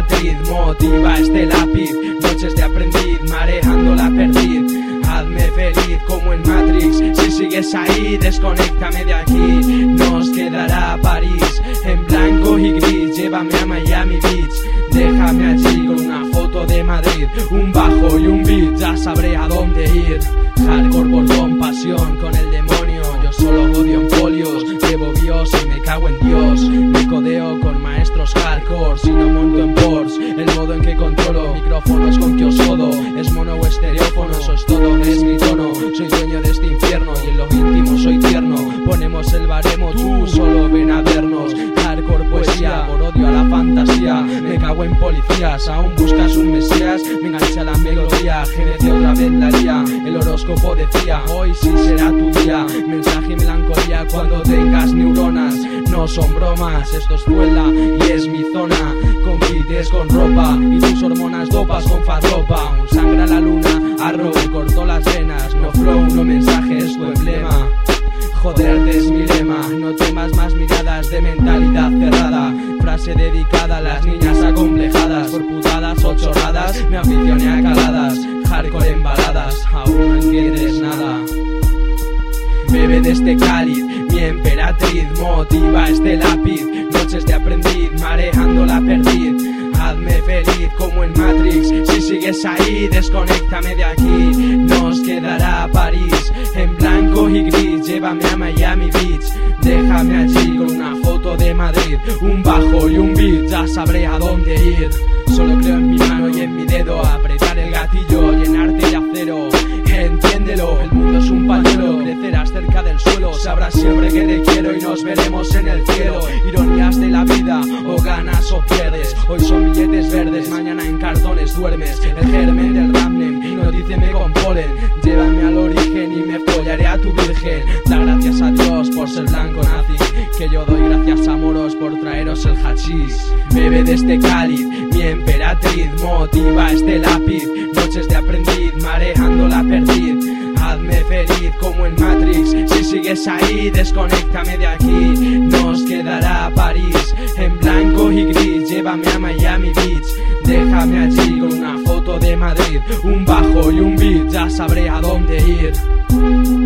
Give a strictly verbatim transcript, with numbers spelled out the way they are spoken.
emperatriz, motiva este lápiz, noches de aprendiz, mareando la perdiz. Hazme feliz como en Matrix, si sigues ahí, desconéctame de aquí. Nos quedará París, en blanco y gris, llévame a Miami Beach. Déjame allí con una foto de Madrid, un bajo y un beat, ya sabré a dónde ir. Hardcore por compasión con el demonio, yo solo odio en folios. Llevo bios y me cago en Dios, me codeo con maestros hardcore, si no monto en Porsche. El modo en que controlo micrófonos con que os jodo, es mono o estereófono, eso es todo, es mi tono. Soy dueño de este infierno y en lo íntimo soy tierno. Ponemos el baremo, tú solo ven a vernos. Hardcore poesía, por odio a la fantasía, me cago en policías, aún buscas un mesías. Me enganché a la melodía, G D C otra vez la lía. El horóscopo decía, hoy sí será tu día. Mensaje y melancolía cuando tengas neuronas, no son bromas, esto es Fuela y es mi zona. Compites con ropa y tus hormonas dopas con farropa. Un sangra la luna, arro me cortó las venas. No flow, no mensaje, es tu emblema. Joderte es mi lema, no temas más miradas de mentalidad cerrada. Frase dedicada a las niñas acomplejadas por putadas o chorradas. Me aficioné a caladas, hardcore en baladas, aún no entiendes nada. Bebe de este cáliz, mi emperatriz, motiva este lápiz, noches de aprendiz, mareando la perdiz. Hazme feliz como en Matrix, si sigues ahí, desconéctame de aquí. Nos quedará París, en blanco y gris, llévame a Miami Beach. Déjame allí con una foto de Madrid, un bajo y un beat, ya sabré a dónde ir. Solo creo en mi mano y en mi dedo, apretar el gatillo, llenarte de acero. Entiéndelo, el mundo es un pañuelo, crecerás cerca del suelo, sabrás siempre que te quiero y nos veremos en el cielo. Ironías de la vida, o ganas o pierdes, hoy son billetes verdes, mañana en cartones duermes. El germen del ramnem, hipnotíceme con polen, llévame al origen y me follaré a tu virgen. Da gracias a Dios por ser blanco nazi, que yo doy gracias a moros por traeros el hachís. Bebe de este cáliz, mi emperatriz, motiva este lápiz, noches de aprendiz, mareando la perdiz. Hazme feliz como en Matrix, si sigues ahí, desconéctame de aquí. Nos quedará París, en blanco y gris, llévame a Miami Beach. Déjame allí con una foto de Madrid, un bajo y un beat, ya sabré a dónde ir.